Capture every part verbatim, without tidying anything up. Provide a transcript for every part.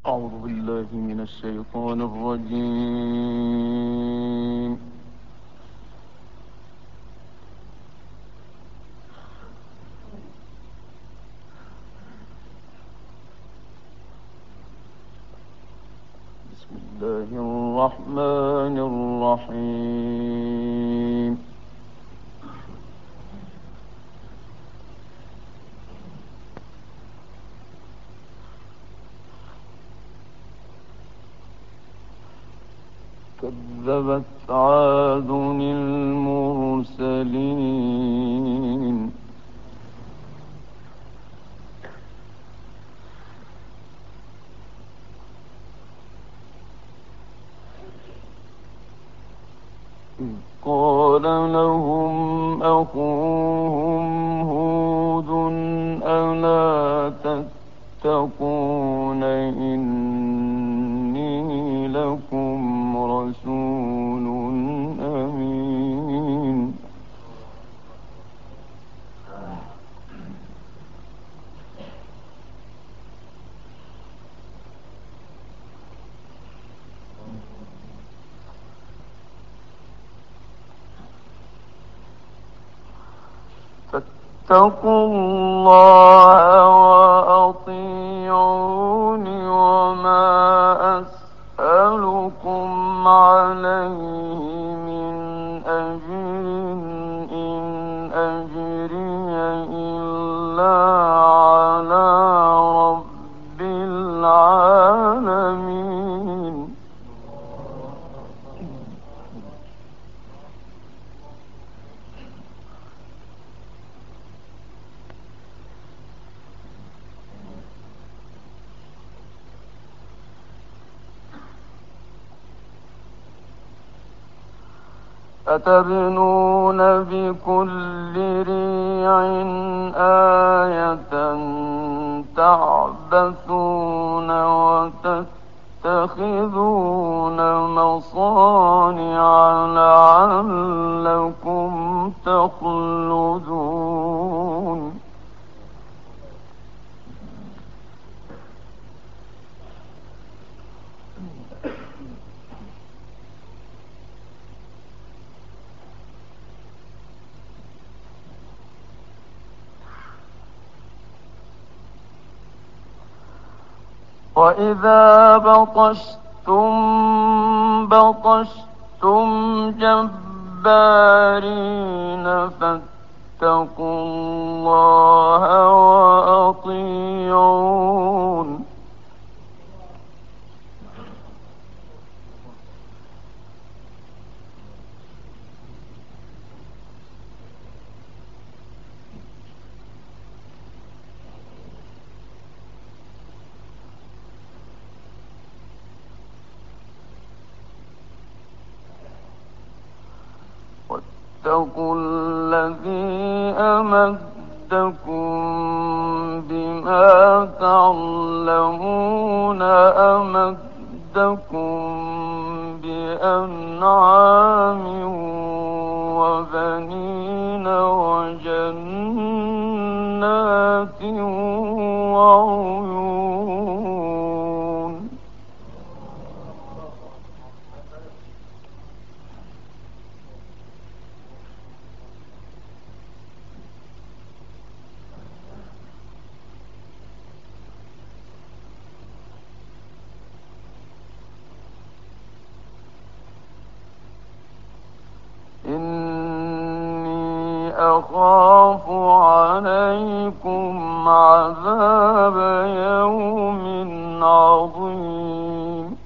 أعوذ بالله من الشيطان الرجيم. بسم الله الرحمن الرحيم. كذبت عاد المرسلين. إذ قال لهم أخوهم هود ألا تتقون إني لكم رسول أمين. فاتقوا الله وأطيعون وما أسألكم عليه من أجر، إن أجري إلا على رب العالمين. أتبنون بكل ريع آية تعبثون وتتخذون مصانع لعلكم تخلدون. وإذا بطشتم بطشتم جبارين فاتقوا الله وأطيعون. واتقوا الذي أمدكم بما تعلمون، أمدكم بأنعام وبنين وجنات وعيون. إني أخاف عليكم عذاب يوم عظيم.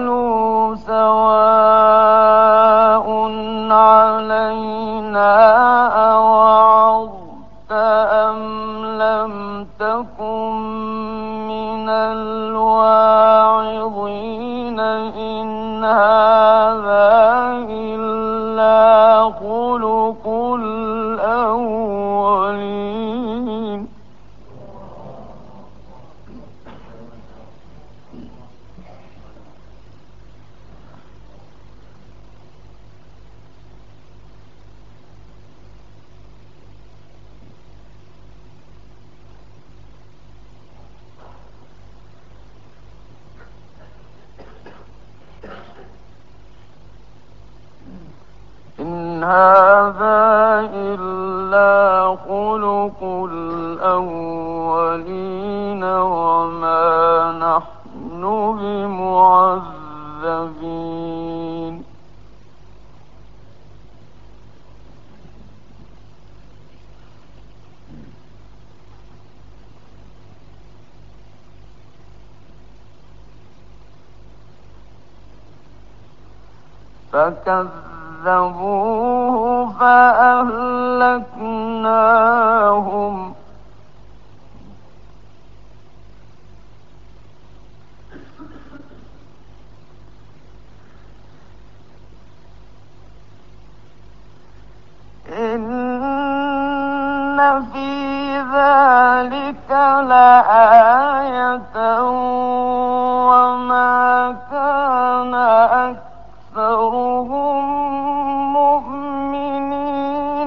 قالوا سواء علينا هذا إلا خلق الأولين وما نحن بمعذبين فكذبوه فأهلكناهم إن في ذلك لآية وما كان أكثرهم مؤمنين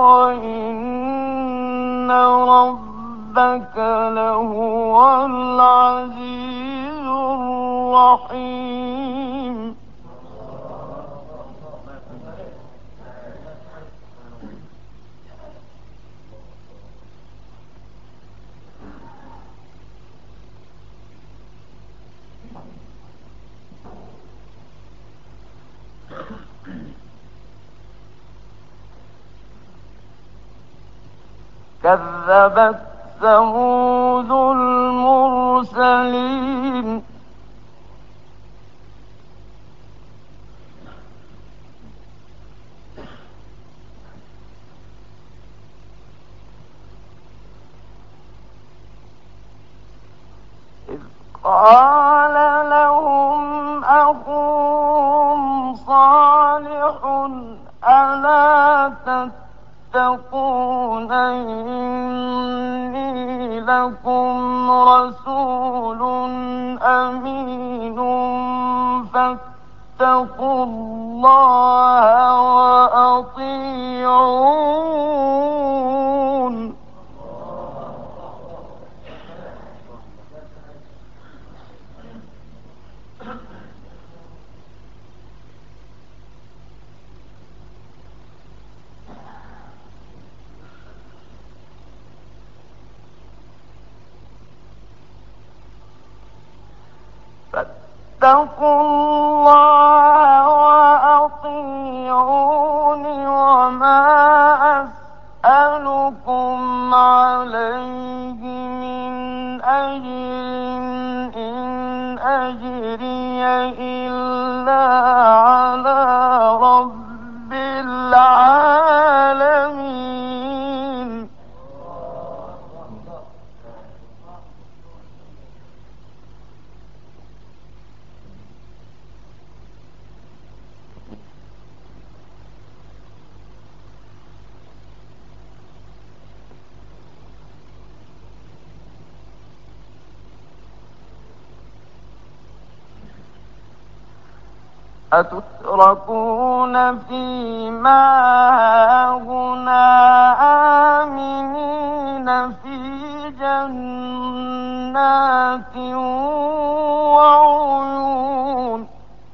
وإن ربك لهو العزيز الرحيم كذبت ثمود المرسلين إذ قال لهم أخوهم صالح ألا تتقون إني لكم رسول أمين فاتقوا الله وأطيعون فاتقوا الله وأطيعون وما أسألكم عليه من أجر إن أجري إلا على رب العالمين أتتركون فيما هاهنا آمنين في جنات وعيون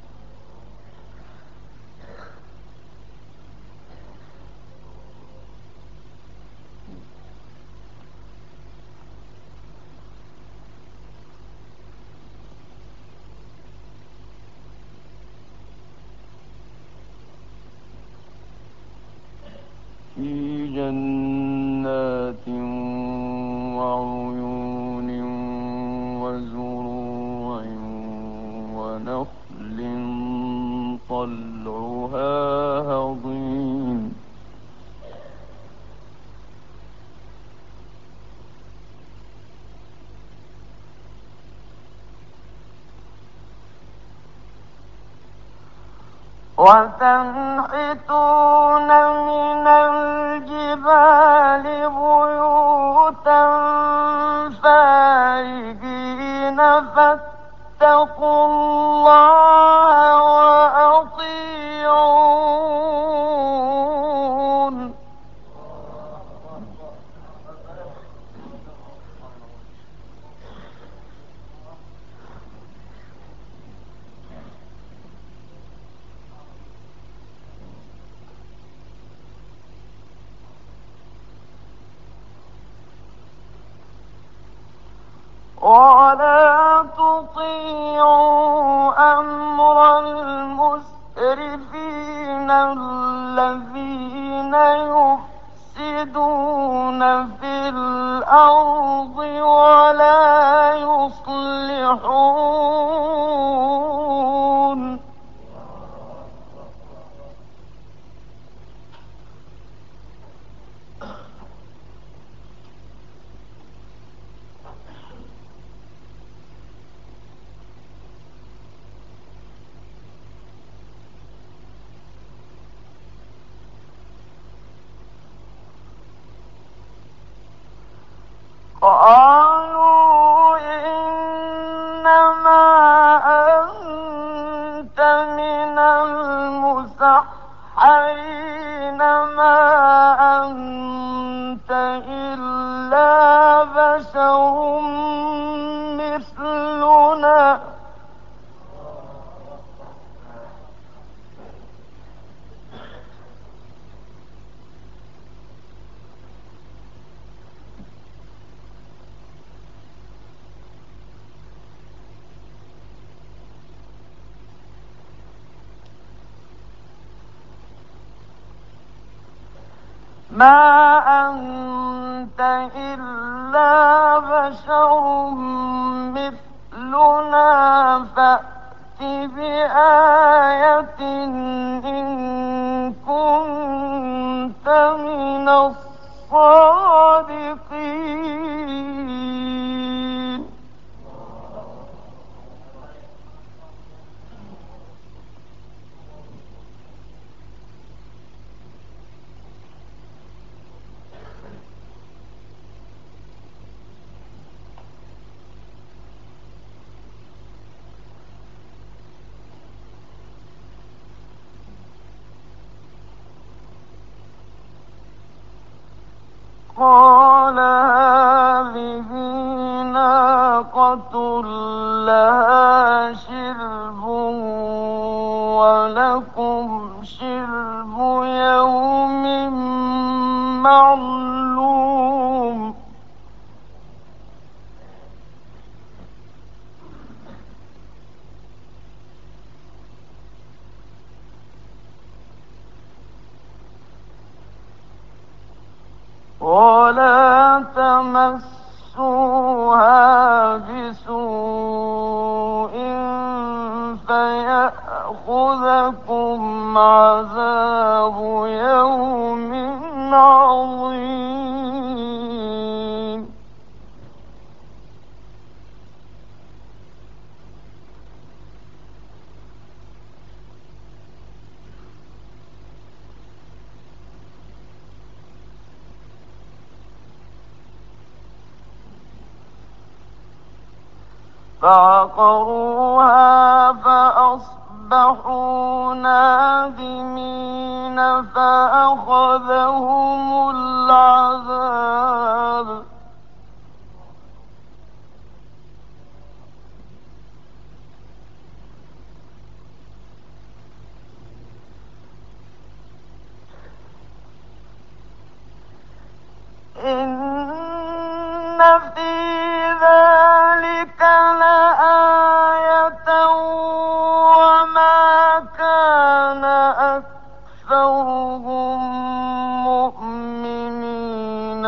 في جنات وعيون وزروع ونخل طلعها هضيم وتنحتون من الجبال بيوتا فارهين فاتقوا الله وأطيعون ولا تطيعوا أمر المسرفين الذين يفسدون في الأرض ولا يصلحون. قالوا إنما أنت من المسحرين ما أنت إلا بشر مثلنا ما أنت إلا بشر مثلنا فأت بآية إن كنت من الصادقين. قال هذه ناقة لها شرب ولكم شرب يوم معلوم. ولا تمسوها بسوء فيأخذكم عذاب يوم عظيم. فعقروها فأصبحوا نادمين فأخذهم العذاب. إن في ذلك لآية وما كان أكثرهم مؤمنين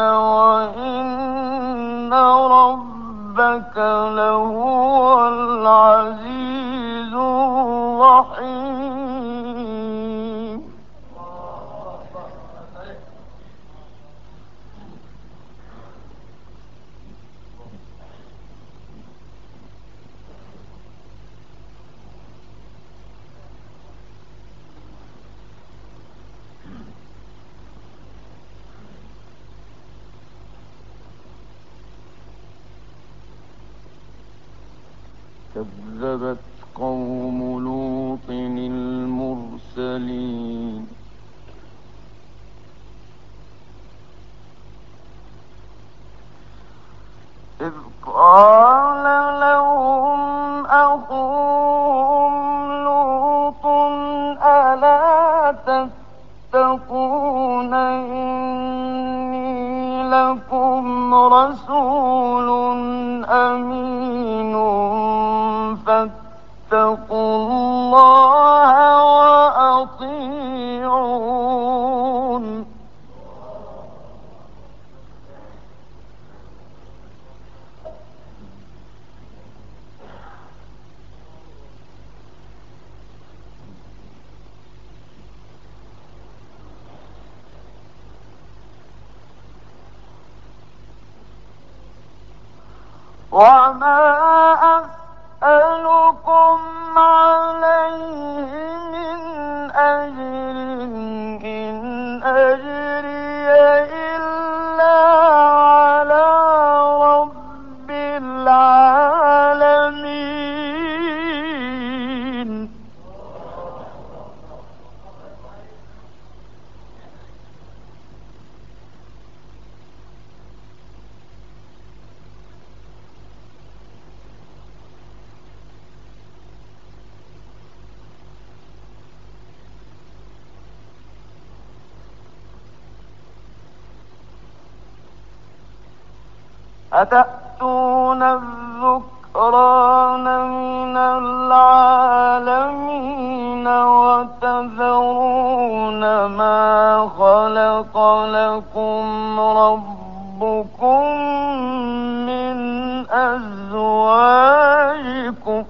وإن ربك لهو العزيز الرحيم. كذبت قوم لوط المرسلين. إذ قال لهم أخوهم لوط ألا تتقون إني لكم رسول أمين فاتقوا الله وأطيعون وما أسألكم عليه من أجر إن أجري إلا على رب العالمين أتأتون الذكران من العالمين وتذرون ما خلق لكم ربكم من أزواجكم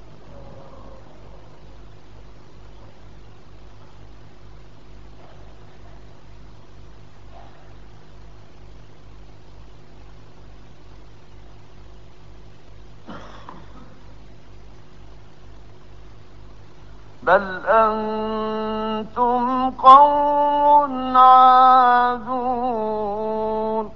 بل أنتم قوم عادون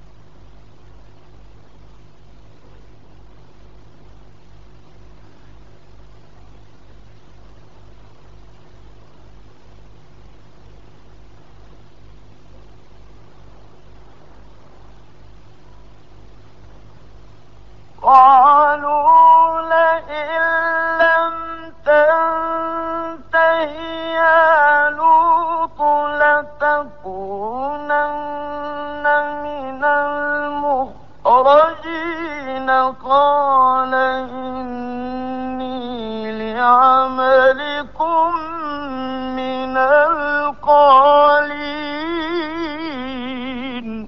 قالوا لئن لم تنته يا لوط لتكونن من المخرجين قال إني لعملكم من القالين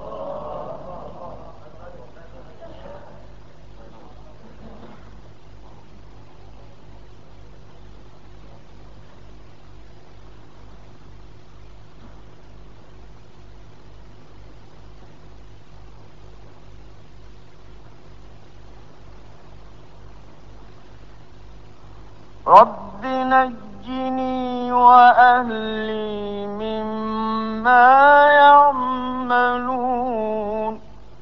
رب نجني وأهلي مما يعملون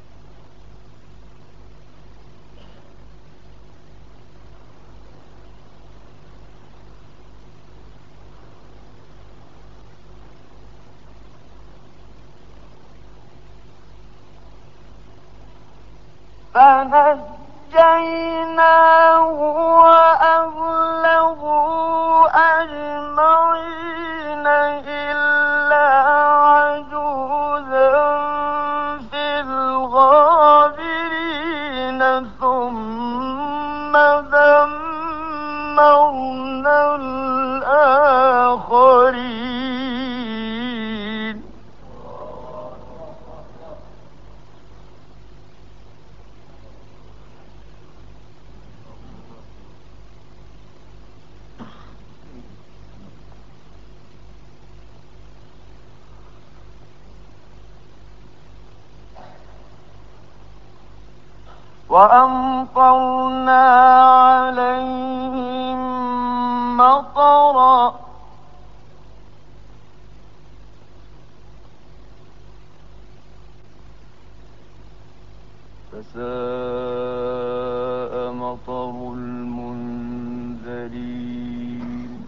فنجيناه وأهله أجمعين إلا عجوزا في الغابرين ثم دمرنا الآخرين وأمطرنا عليهم مطرا فساء مطر المنذرين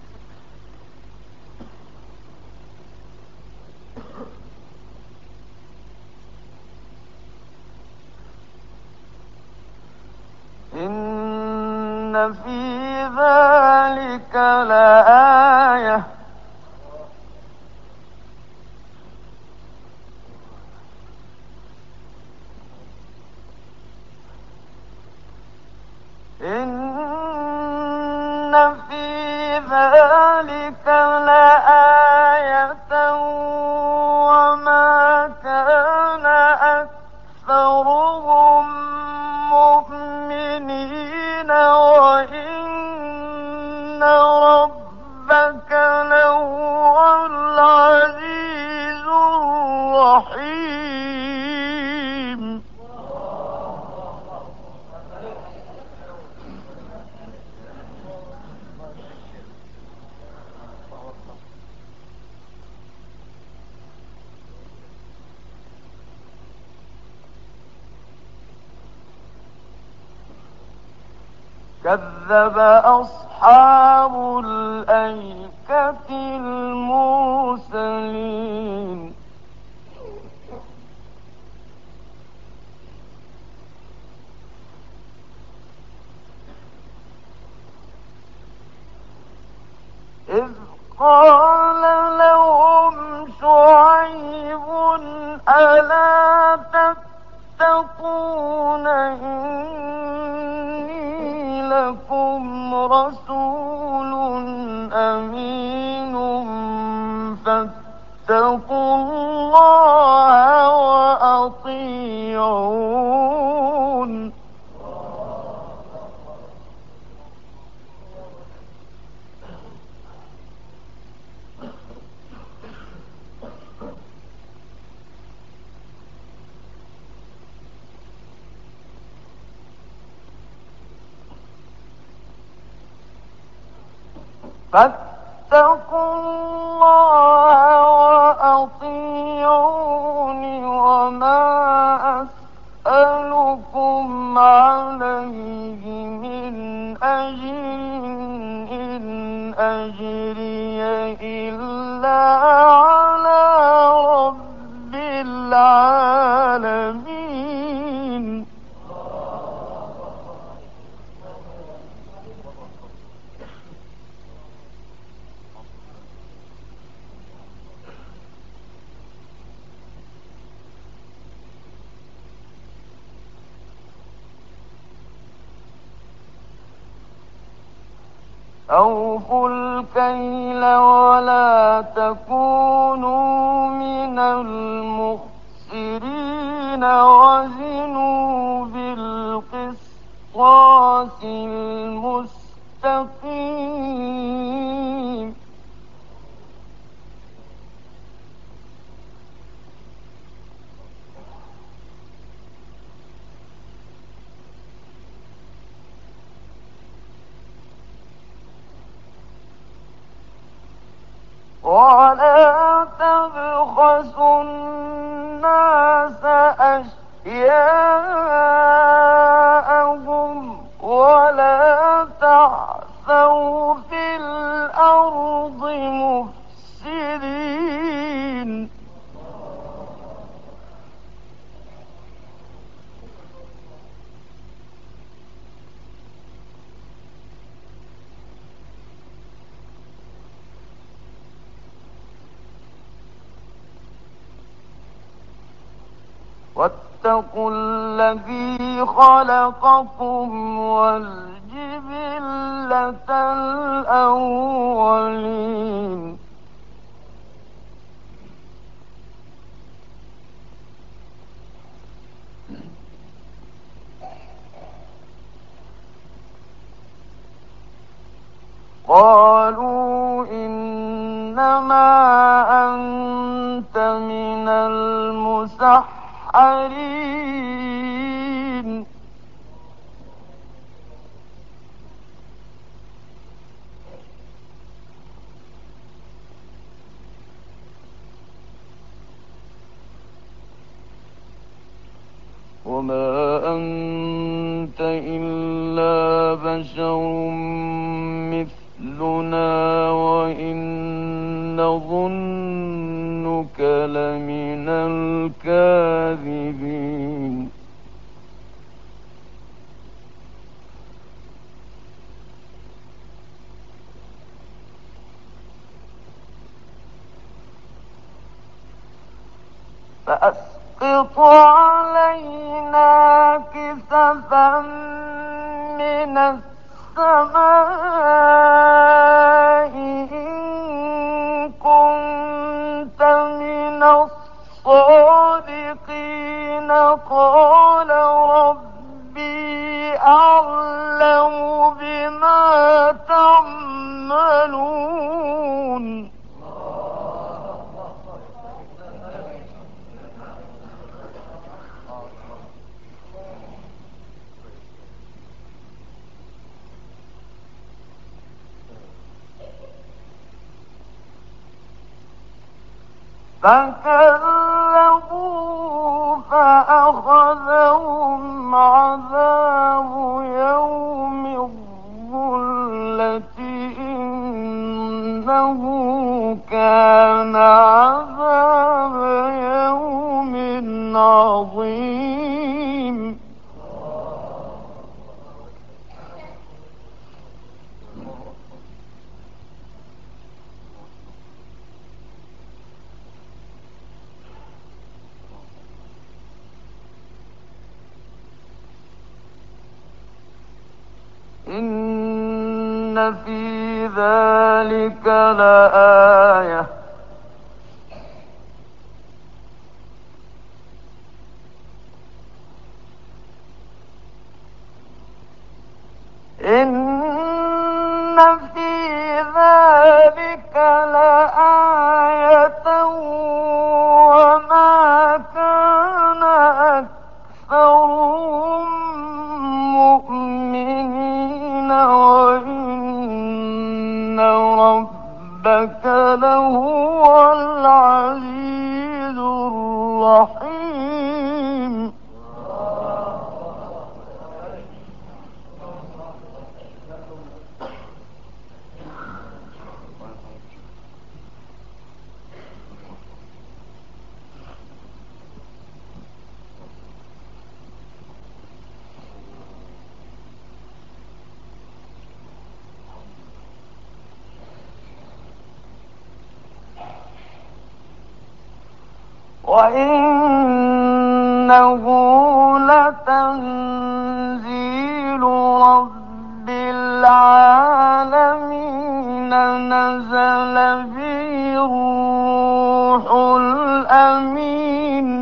إن في ذلك لآية إن كذب أصحاب الأيكة المرسلين إذ قال لهم شعيب ألا تتقون إني لكم رسول أمين فاتقوا الله وأطيعون فاتقوا الله وأطيعون وما أسألكم عليه من أجر إن أجري إلا على رب العالمين أوفوا الكيل ولا تكونوا من المخسرين وزنوا بالقسطاس المستقيم ولا تبخسوا الناس أشياءهم ولا تعثوا في الأرض مفسدين واتقوا الذي خلقكم والجبلة الأولين قالوا إنما أنت من المسحرين وما أنت إلا بشر مثلنا وإن نظنك لمن الكاذبين فأسقط علينا كسفا من السماء إن كنت من الصادقين قال ربي أعلم بما تعملون فكذبوا فأخذهم عذاب يوم الظلم عظيم. إن في ذلك لآية إن في ذلك لآية وما كان أكثرهم مؤمنين وإن ربك لهو العزيز الرحيم. وإنه لتنزيل رب العالمين نزل به الروح الأمين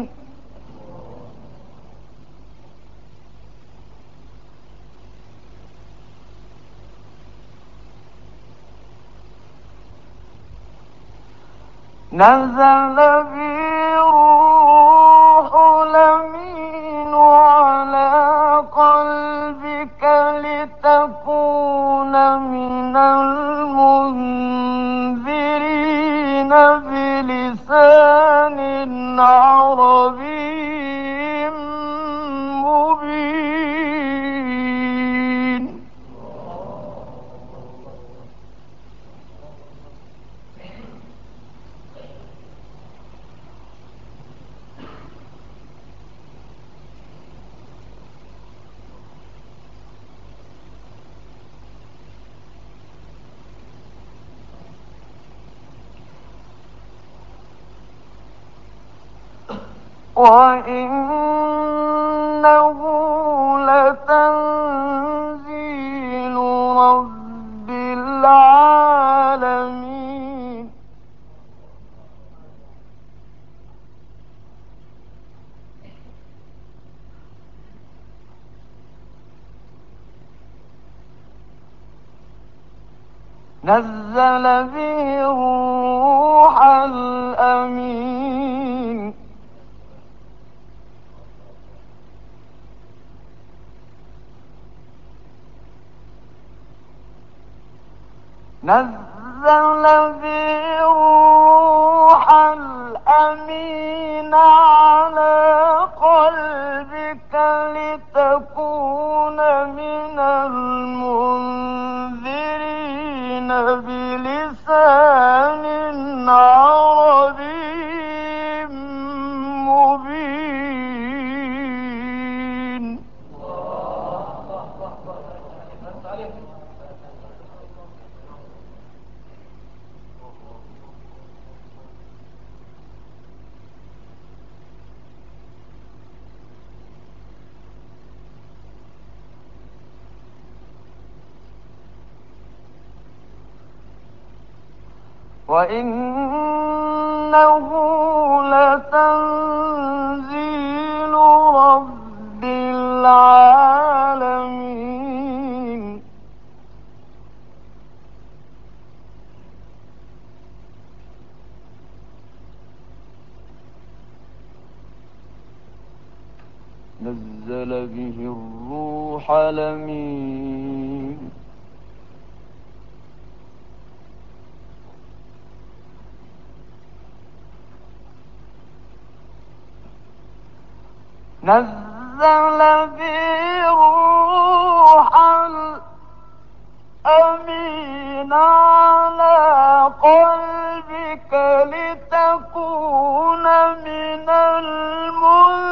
نزل به الروح الأمين على قلبك لتكون من المنذرين بلسان عربي مبين. وإنه لتنزيل رب العالمين نزل به الروح الأمين نزل به الروح الأمين على قلبك لتكون من المنذرين بلسان عربي مبين. وإنه لتنزيل رب العالمين نزل به الروح الأمين نزل به الروح الأمين على قلبك لتكون من المنذرين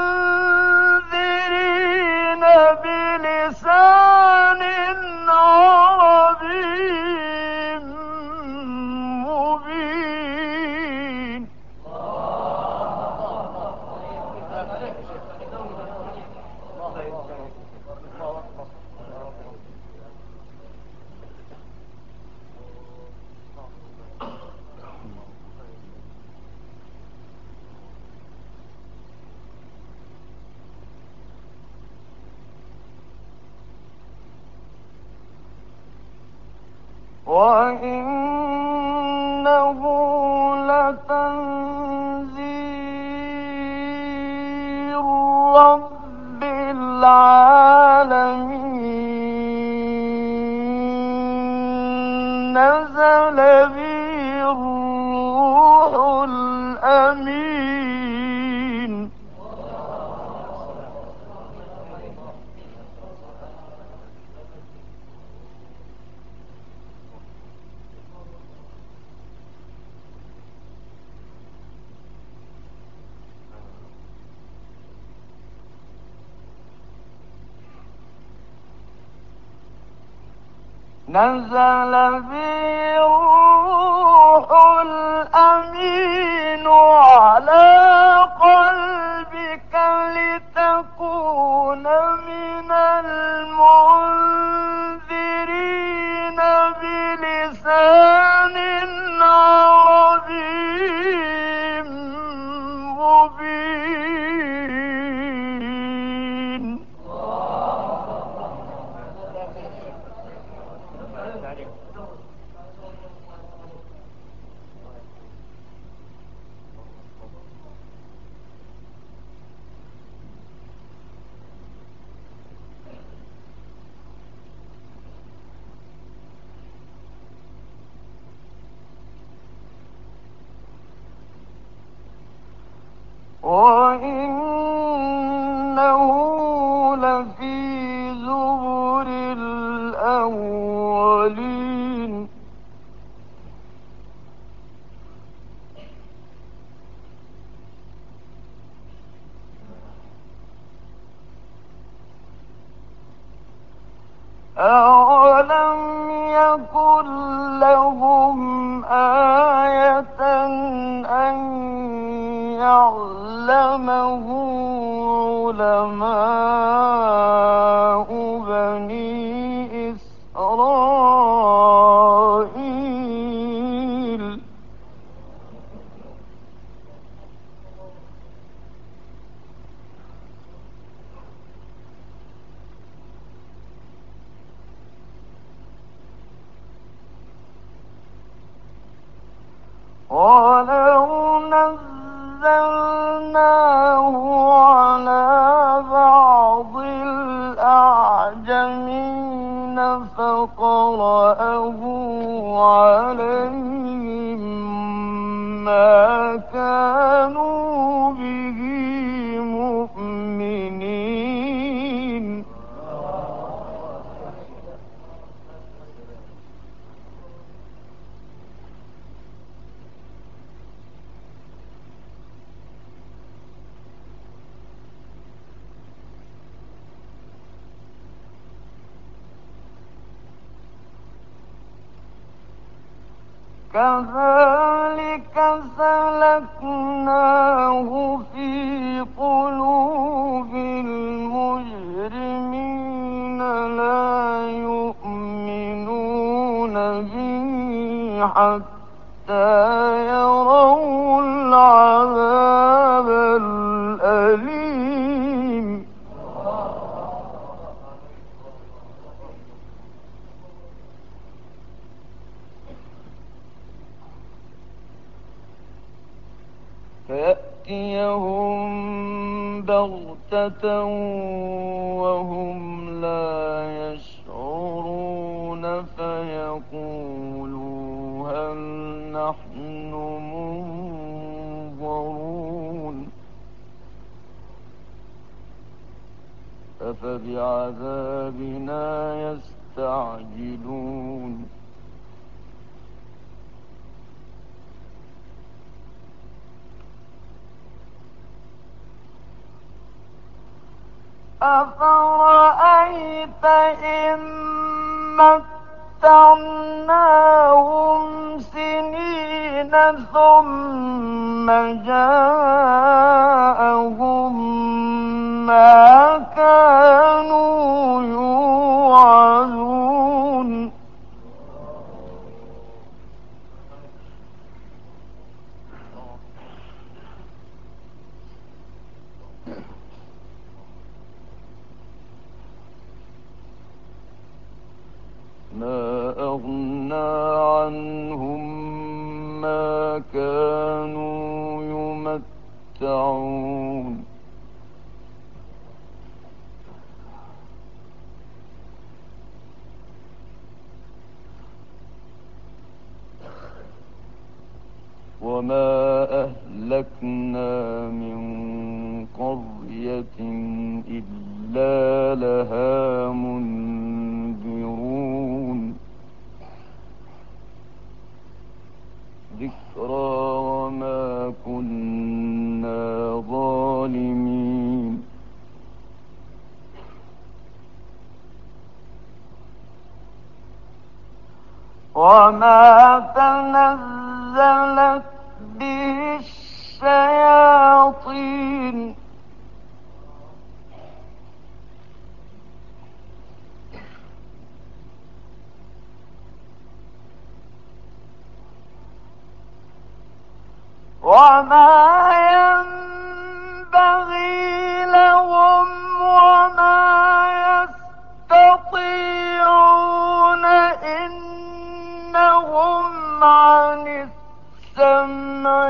وإنه لتنزيل رب العالمين نزل به الروح الأمين نزل به الروح الأمين على قلبك لتكون من المنذرين بلسان عربي مبين وإنه لفي زبر الأولين أولم يكن لهم آية أن يعلمه علماء بني إسرائيل ولو نزلناه على بعض الأعجمين فقرأه عليهم ما كانوا به مؤمنين كذلك سلكناه في قلوب المجرمين لا يؤمنون به حتى يروا العذاب الأليم فيأتيهم بغتة وهم لا يشعرون فيقولوا هل نحن منظرون أفبعذابنا يستعجلون أفرأيت إن متعناهم سنين ثم جاءهم ما كانوا يوعدون ما أغنى عنهم ما كانوا يمتعون وما أهلكنا من قرية إلا لها منذرون ذكرى وما كنا ظالمين وما تنزلت به الشياطين وما ينبغي لهم وما يستطيعون إنهم عن السمع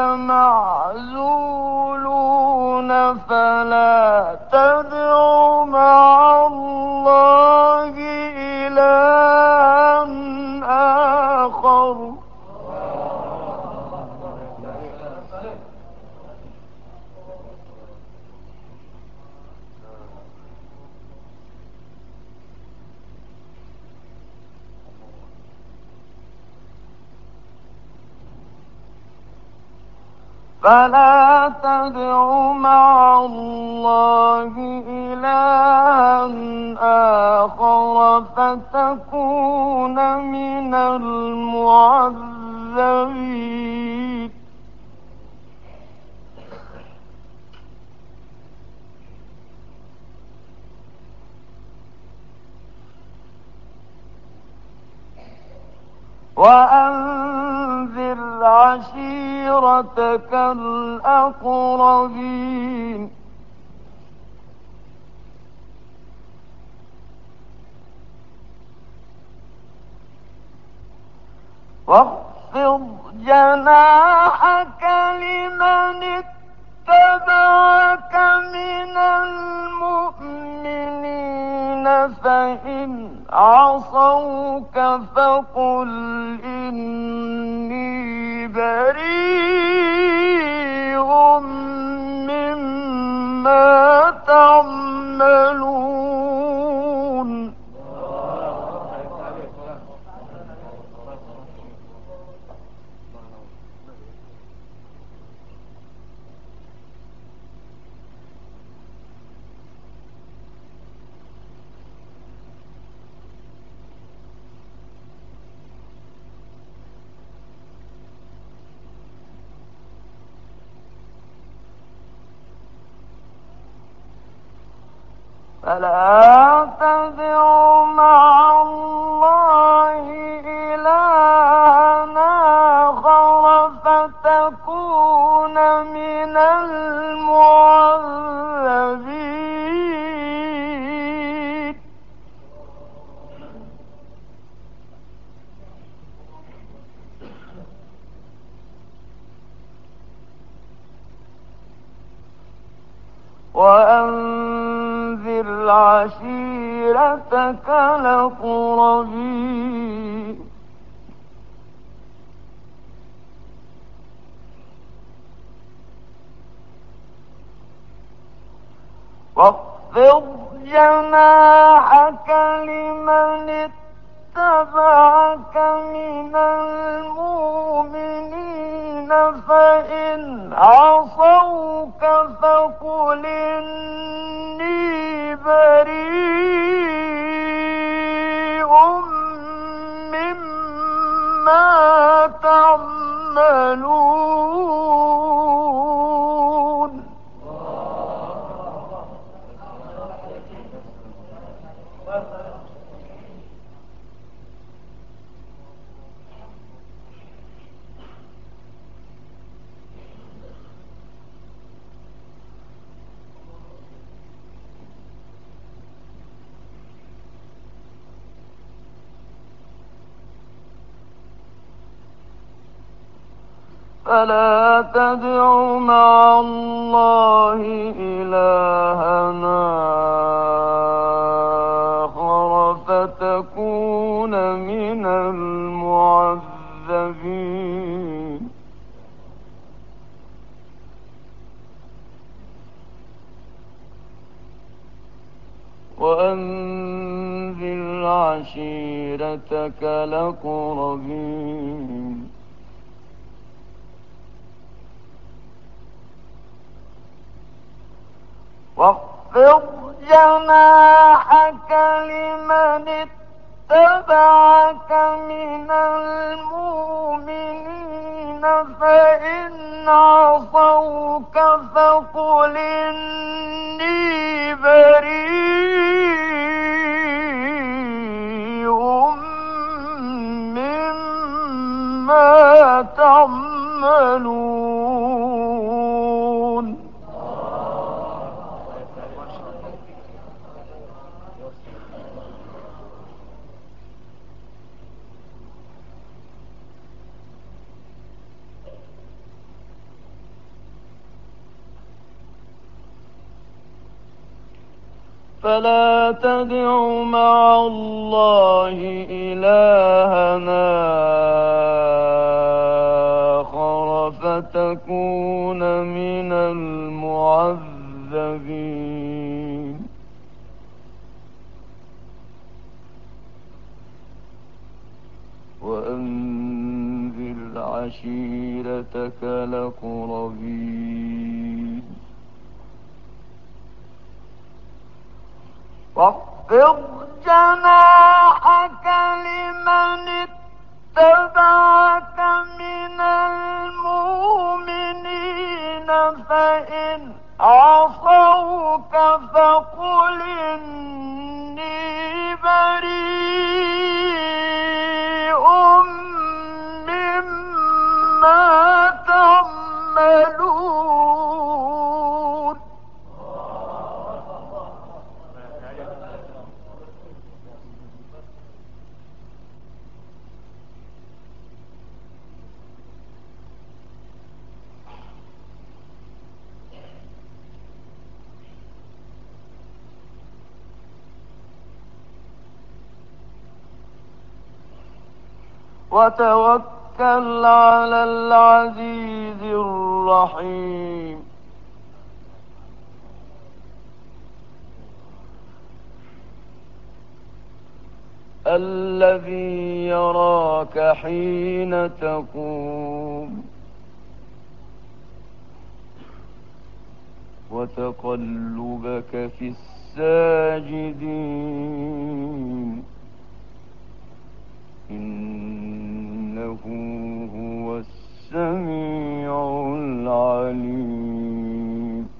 لمعزولون فلا تدع مع الله إلها آخر فلا تدع مع الله إلها آخر فتكون من المعذبين وأنذر عشيرتك الأقربين واخفض جناحك لمن اتبعك من المؤمنين فإن عصوك فقل إني بريء مما تعملون فلا تدع مع الله إلها آخر فتكون من المعذبين وأنذر عشيرتك الأقربين واخفض جناحك لمن اتبعك من المؤمنين فإن عصوك فقل إني بريء مما تعملون فلا تدع مع الله إلهنا آخر فتكون من المعذبين وأنذر عشيرتك الأقربين واخفض جناحك لمن اتبعك من المؤمنين فإن عصوك فقل إني بريء مما تعملون فلا تدع مع الله إلهنا آخر فتكون من المعذبين وأنذر عشيرتك الأقربين واخفض جناحك لمن اتبعك من المؤمنين فإن عصوك فقل إني بريء مما تعملون وتوكل على العزيز الرحيم الذي يراك حين تقوم وتقلبك في الساجدين إنه هو السميع العليم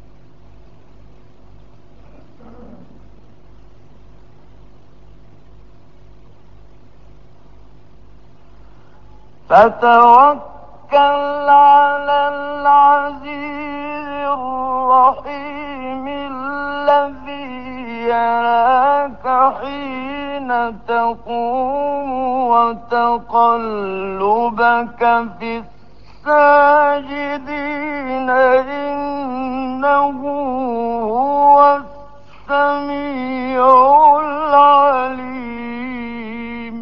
فتوكل على العزيز الرحيم الذي يراك حين تقوم وتقلبك في الساجدين إنه هو السميع العليم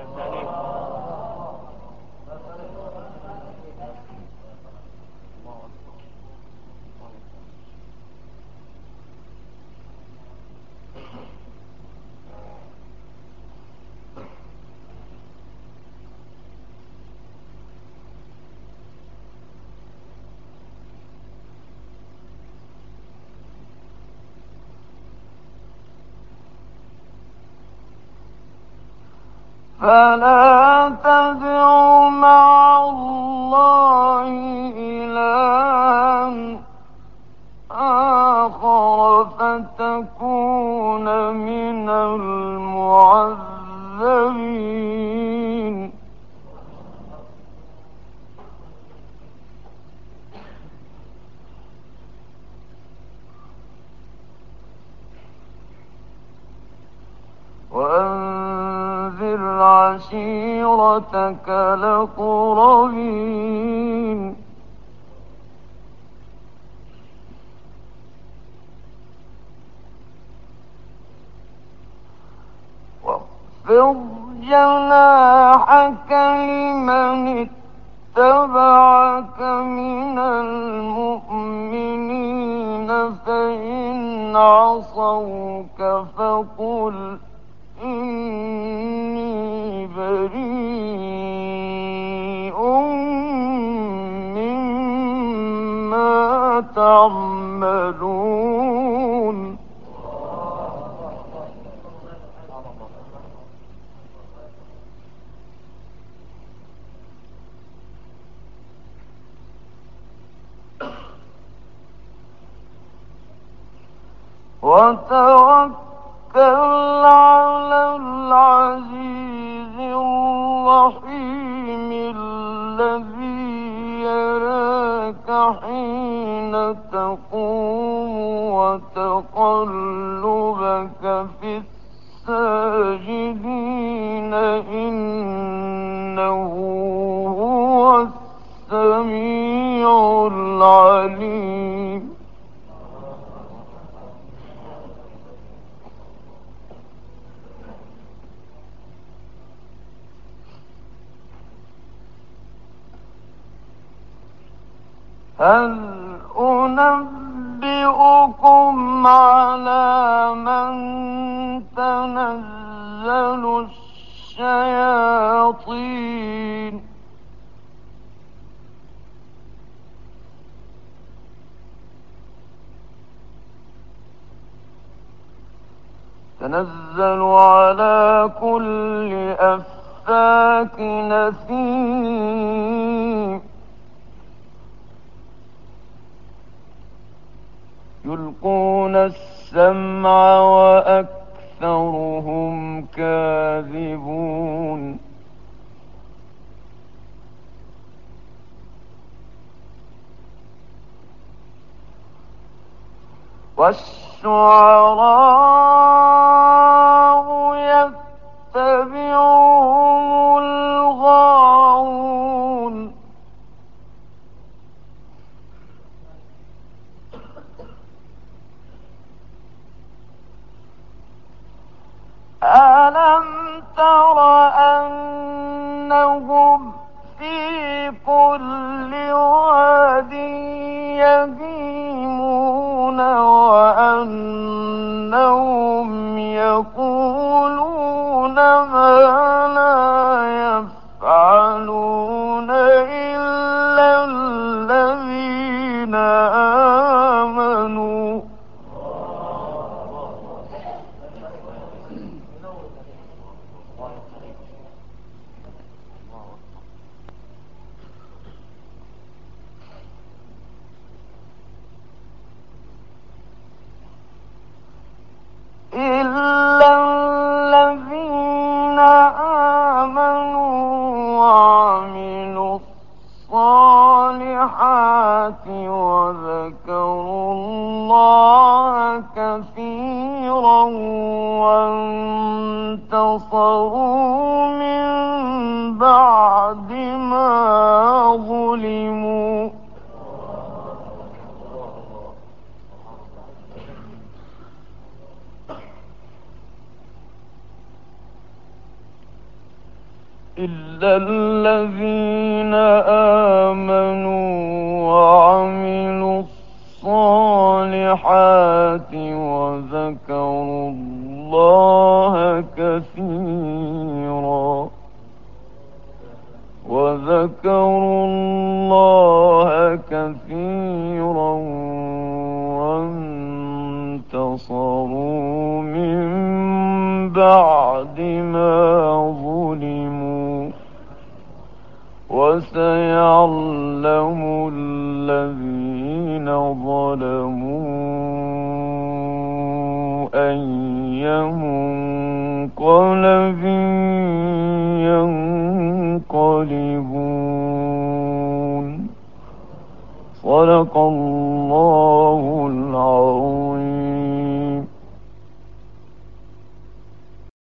فلا تدع مع الله إلها آخر فتكون من المعذبين وأنذر وعشيرتك الأقربين واخفض جناحك لمن اتبعك من المؤمنين فإن عصوك فقل إني بريء مما تعملون وتوكل على العزيز الرحيم الذي يراك حين تقوم وتقلبك في الساجدين إنه هو السميع العليم هل أنبئكم على من تنزل الشياطين تنزل على كل أفاك نثيم يلقون السمع وأكثرهم كاذبون والشعراء يتبعهم الغاوون ألم تر أنهم في كل واد يهيمون وأنهم يقولون ما لا يفعلون إلا الذين آمنوا إلا الذين آمنوا وعملوا الصالحات وذكروا الله كثيرا وانتصروا من بعد ما ظلموا إلا الذين آمنوا وعملوا الصالحات وذكروا الله كثيرا وذكروا الله كثيرا وانتصروا من بعد ما ظلموا وسيعلم الذين ظلموا أي منقلب ينقلبون صدق الله العظيم.